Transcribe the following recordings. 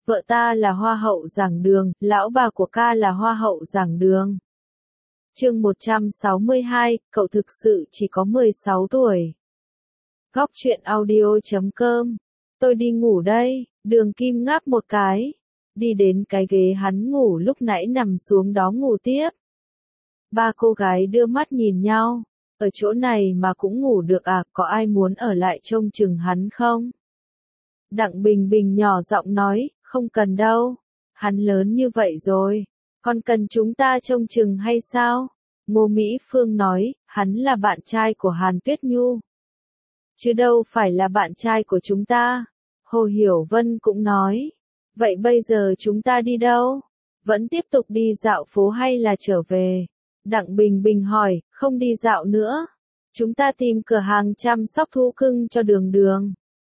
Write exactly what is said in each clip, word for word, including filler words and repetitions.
vợ ta là hoa hậu giảng đường, lão bà của ca là hoa hậu giảng đường. Chương một trăm sáu mươi hai, cậu thực sự chỉ có mười sáu tuổi. Góc truyện audio chấm com. Tôi đi ngủ đây, Đường Kim ngáp một cái, đi đến cái ghế hắn ngủ lúc nãy nằm xuống đó ngủ tiếp. Ba cô gái đưa mắt nhìn nhau, ở chỗ này mà cũng ngủ được à, có ai muốn ở lại trông chừng hắn không? Đặng Bình Bình nhỏ giọng nói, không cần đâu, hắn lớn như vậy rồi, còn cần chúng ta trông chừng hay sao? Ngô Mỹ Phương nói, hắn là bạn trai của Hàn Tuyết Nhu, chứ đâu phải là bạn trai của chúng ta. Hồ Hiểu Vân cũng nói, vậy bây giờ chúng ta đi đâu? Vẫn tiếp tục đi dạo phố hay là trở về? Đặng Bình Bình hỏi, không đi dạo nữa. Chúng ta tìm cửa hàng chăm sóc thú cưng cho Đường Đường.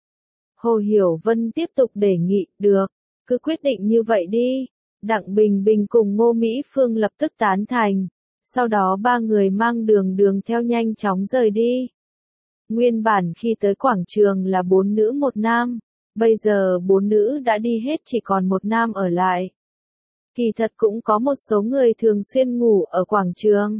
Hồ Hiểu Vân tiếp tục đề nghị, được, cứ quyết định như vậy đi. Đặng Bình Bình cùng Ngô Mỹ Phương lập tức tán thành. Sau đó ba người mang Đường Đường theo nhanh chóng rời đi. Nguyên bản khi tới quảng trường là bốn nữ một nam. Bây giờ bốn nữ đã đi hết, chỉ còn một nam ở lại. Kỳ thật cũng có một số người thường xuyên ngủ ở quảng trường,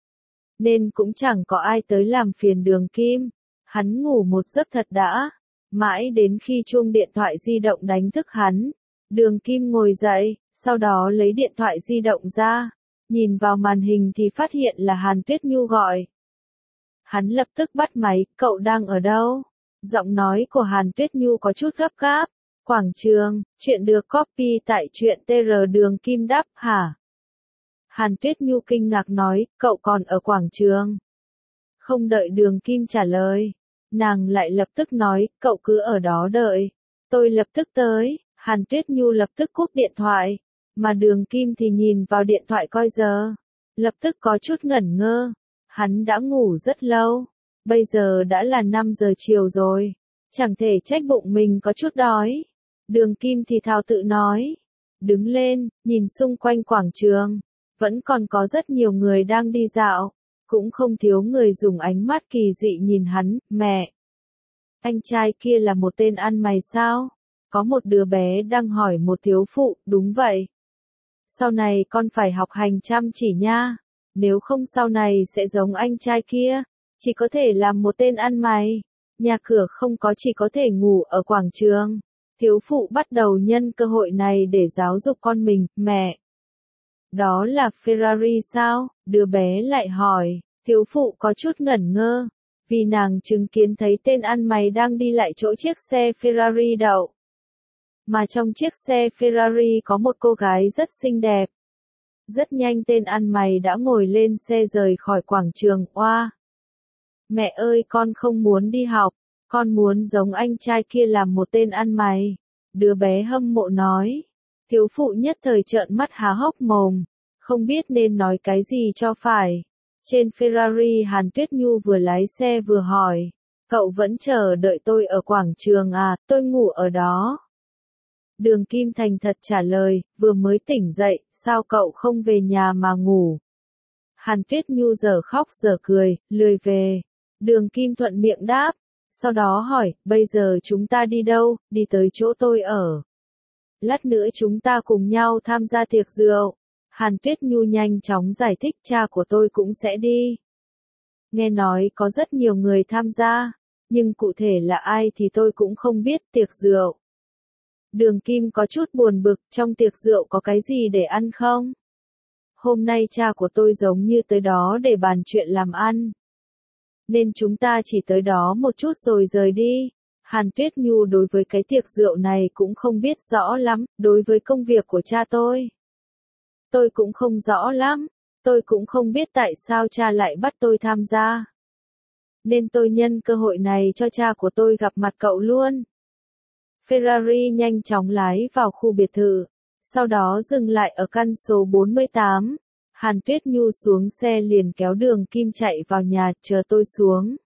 nên cũng chẳng có ai tới làm phiền Đường Kim. Hắn ngủ một giấc thật đã, mãi đến khi chuông điện thoại di động đánh thức hắn. Đường Kim ngồi dậy, sau đó lấy điện thoại di động ra, nhìn vào màn hình thì phát hiện là Hàn Tuyết Nhu gọi. Hắn lập tức bắt máy, cậu đang ở đâu? Giọng nói của Hàn Tuyết Nhu có chút gấp gáp. Quảng trường, chuyện được copy tại truyện tê rờ. Đường Kim đáp, hả? Hàn Tuyết Nhu kinh ngạc nói, cậu còn ở quảng trường. Không đợi Đường Kim trả lời, nàng lại lập tức nói, cậu cứ ở đó đợi, tôi lập tức tới. Hàn Tuyết Nhu lập tức cúp điện thoại, mà Đường Kim thì nhìn vào điện thoại coi giờ, lập tức có chút ngẩn ngơ. Hắn đã ngủ rất lâu, bây giờ đã là năm giờ chiều rồi, chẳng thể trách bụng mình có chút đói. Đường Kim thì thào tự nói, đứng lên, nhìn xung quanh quảng trường, vẫn còn có rất nhiều người đang đi dạo, cũng không thiếu người dùng ánh mắt kỳ dị nhìn hắn. Mẹ, anh trai kia là một tên ăn mày sao? Có một đứa bé đang hỏi một thiếu phụ. Đúng vậy. Sau này con phải học hành chăm chỉ nha, nếu không sau này sẽ giống anh trai kia, chỉ có thể làm một tên ăn mày, nhà cửa không có, chỉ có thể ngủ ở quảng trường. Thiếu phụ bắt đầu nhân cơ hội này để giáo dục con mình. Mẹ, đó là Ferrari sao? Đứa bé lại hỏi. Thiếu phụ có chút ngẩn ngơ, vì nàng chứng kiến thấy tên ăn mày đang đi lại chỗ chiếc xe Ferrari đậu. Mà trong chiếc xe Ferrari có một cô gái rất xinh đẹp. Rất nhanh tên ăn mày đã ngồi lên xe rời khỏi quảng trường. Oa! Mẹ ơi, con không muốn đi học, con muốn giống anh trai kia làm một tên ăn mày. Đứa bé hâm mộ nói. Thiếu phụ nhất thời trợn mắt há hốc mồm, không biết nên nói cái gì cho phải. Trên Ferrari Hàn Tuyết Nhu vừa lái xe vừa hỏi, cậu vẫn chờ đợi tôi ở quảng trường à? Tôi ngủ ở đó. Đường Kim thành thật trả lời, vừa mới tỉnh dậy, sao cậu không về nhà mà ngủ? Hàn Tuyết Nhu giờ khóc giờ cười, lười về. Đường Kim thuận miệng đáp, sau đó hỏi, bây giờ chúng ta đi đâu? Đi tới chỗ tôi ở. Lát nữa chúng ta cùng nhau tham gia tiệc rượu. Hàn Tuyết Nhu nhanh chóng giải thích, cha của tôi cũng sẽ đi. Nghe nói có rất nhiều người tham gia, nhưng cụ thể là ai thì tôi cũng không biết. Tiệc rượu. Đường Kim có chút buồn bực, trong tiệc rượu có cái gì để ăn không? Hôm nay cha của tôi giống như tới đó để bàn chuyện làm ăn, nên chúng ta chỉ tới đó một chút rồi rời đi. Hàn Tuyết Nhu đối với cái tiệc rượu này cũng không biết rõ lắm, đối với công việc của cha tôi, tôi cũng không rõ lắm, tôi cũng không biết tại sao cha lại bắt tôi tham gia. Nên tôi nhân cơ hội này cho cha của tôi gặp mặt cậu luôn. Ferrari nhanh chóng lái vào khu biệt thự, sau đó dừng lại ở căn số bốn mươi tám. Hàn Tuyết Nhu xuống xe liền kéo Đường Kim chạy vào nhà, chờ tôi xuống.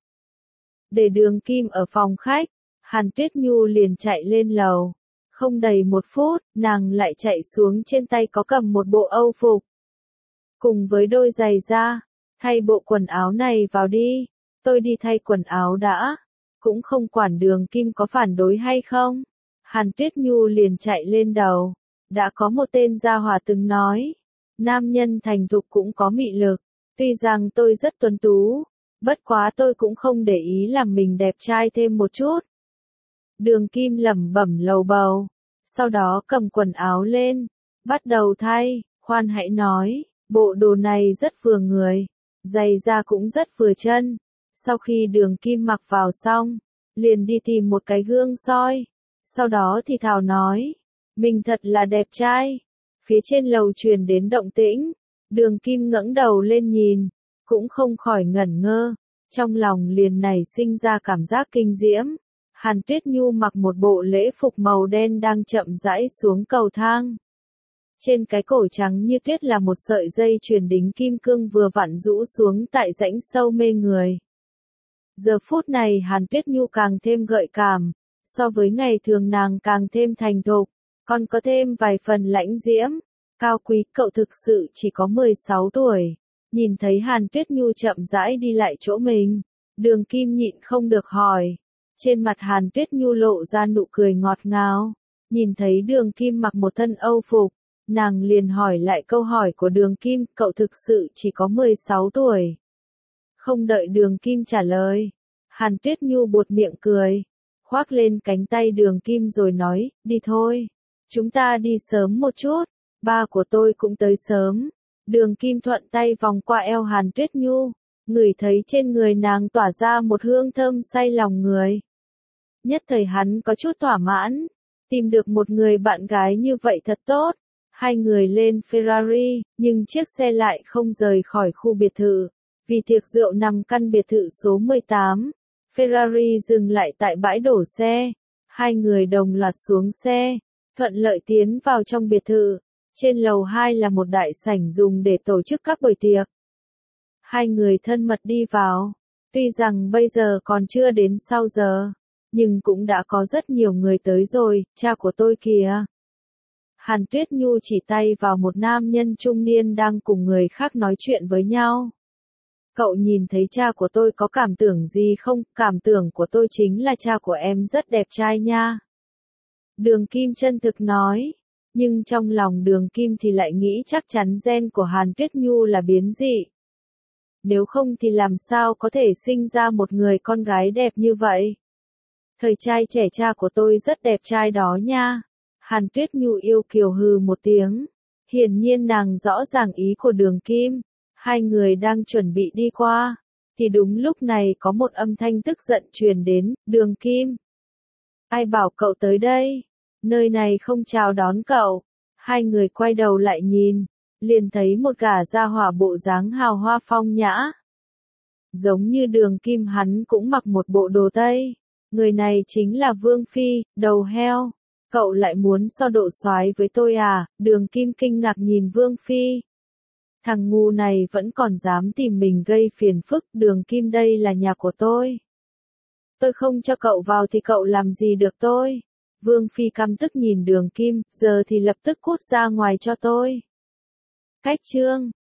Để Đường Kim ở phòng khách, Hàn Tuyết Nhu liền chạy lên lầu. Không đầy một phút, nàng lại chạy xuống, trên tay có cầm một bộ âu phục, cùng với đôi giày da. Thay bộ quần áo này vào đi, tôi đi thay quần áo đã. Cũng không quản Đường Kim có phản đối hay không. Hàn Tuyết Nhu liền chạy lên đầu. Đã có một tên gia hỏa từng nói, nam nhân thành thục cũng có mị lực, tuy rằng tôi rất tuấn tú, bất quá tôi cũng không để ý làm mình đẹp trai thêm một chút. Đường Kim lẩm bẩm lầu bầu, sau đó cầm quần áo lên, bắt đầu thay, khoan hãy nói, bộ đồ này rất vừa người, giày da cũng rất vừa chân. Sau khi Đường Kim mặc vào xong, liền đi tìm một cái gương soi, sau đó thì thào nói, mình thật là đẹp trai. Phía trên lầu truyền đến động tĩnh, Đường Kim ngẩng đầu lên nhìn, cũng không khỏi ngẩn ngơ, trong lòng liền nảy sinh ra cảm giác kinh diễm. Hàn Tuyết Nhu mặc một bộ lễ phục màu đen đang chậm rãi xuống cầu thang. Trên cái cổ trắng như tuyết là một sợi dây chuyền đính kim cương vừa vặn rũ xuống tại rãnh sâu mê người. Giờ phút này Hàn Tuyết Nhu càng thêm gợi cảm, so với ngày thường nàng càng thêm thành thục, còn có thêm vài phần lãnh diễm. Cao Quý, cậu thực sự chỉ có mười sáu tuổi. Nhìn thấy Hàn Tuyết Nhu chậm rãi đi lại chỗ mình, Đường Kim nhịn không được hỏi. Trên mặt Hàn Tuyết Nhu lộ ra nụ cười ngọt ngào. Nhìn thấy Đường Kim mặc một thân âu phục, nàng liền hỏi lại câu hỏi của Đường Kim, cậu thực sự chỉ có mười sáu tuổi. Không đợi Đường Kim trả lời, Hàn Tuyết Nhu buột miệng cười, khoác lên cánh tay Đường Kim rồi nói, đi thôi, chúng ta đi sớm một chút, ba của tôi cũng tới sớm. Đường Kim thuận tay vòng qua eo Hàn Tuyết Nhu, ngửi thấy trên người nàng tỏa ra một hương thơm say lòng người. Nhất thời hắn có chút thỏa mãn, tìm được một người bạn gái như vậy thật tốt. Hai người lên Ferrari, nhưng chiếc xe lại không rời khỏi khu biệt thự. Vì tiệc rượu nằm căn biệt thự số mười tám, Ferrari dừng lại tại bãi đổ xe. Hai người đồng loạt xuống xe, thuận lợi tiến vào trong biệt thự. Trên lầu hai là một đại sảnh dùng để tổ chức các buổi tiệc. Hai người thân mật đi vào. Tuy rằng bây giờ còn chưa đến sau giờ, nhưng cũng đã có rất nhiều người tới rồi, cha của tôi kìa. Hàn Tuyết Nhu chỉ tay vào một nam nhân trung niên đang cùng người khác nói chuyện với nhau. Cậu nhìn thấy cha của tôi có cảm tưởng gì không? Cảm tưởng của tôi chính là cha của em rất đẹp trai nha. Đường Kim chân thực nói, nhưng trong lòng Đường Kim thì lại nghĩ chắc chắn gen của Hàn Tuyết Nhu là biến dị. Nếu không thì làm sao có thể sinh ra một người con gái đẹp như vậy? Thời trai trẻ cha của tôi rất đẹp trai đó nha. Hàn Tuyết Nhu yêu kiều hừ một tiếng. Hiển nhiên nàng rõ ràng ý của Đường Kim. Hai người đang chuẩn bị đi qua, thì đúng lúc này có một âm thanh tức giận truyền đến, Đường Kim. Ai bảo cậu tới đây? Nơi này không chào đón cậu. Hai người quay đầu lại nhìn, liền thấy một gã gia hỏa bộ dáng hào hoa phong nhã. Giống như Đường Kim, hắn cũng mặc một bộ đồ Tây. Người này chính là Vương Phi, đầu heo. Cậu lại muốn so độ soái với tôi à? Đường Kim kinh ngạc nhìn Vương Phi. Thằng ngu này vẫn còn dám tìm mình gây phiền phức. Đường Kim, đây là nhà của tôi. Tôi không cho cậu vào thì cậu làm gì được tôi? Vương Phi căm tức nhìn Đường Kim, giờ thì lập tức cút ra ngoài cho tôi. Cách chương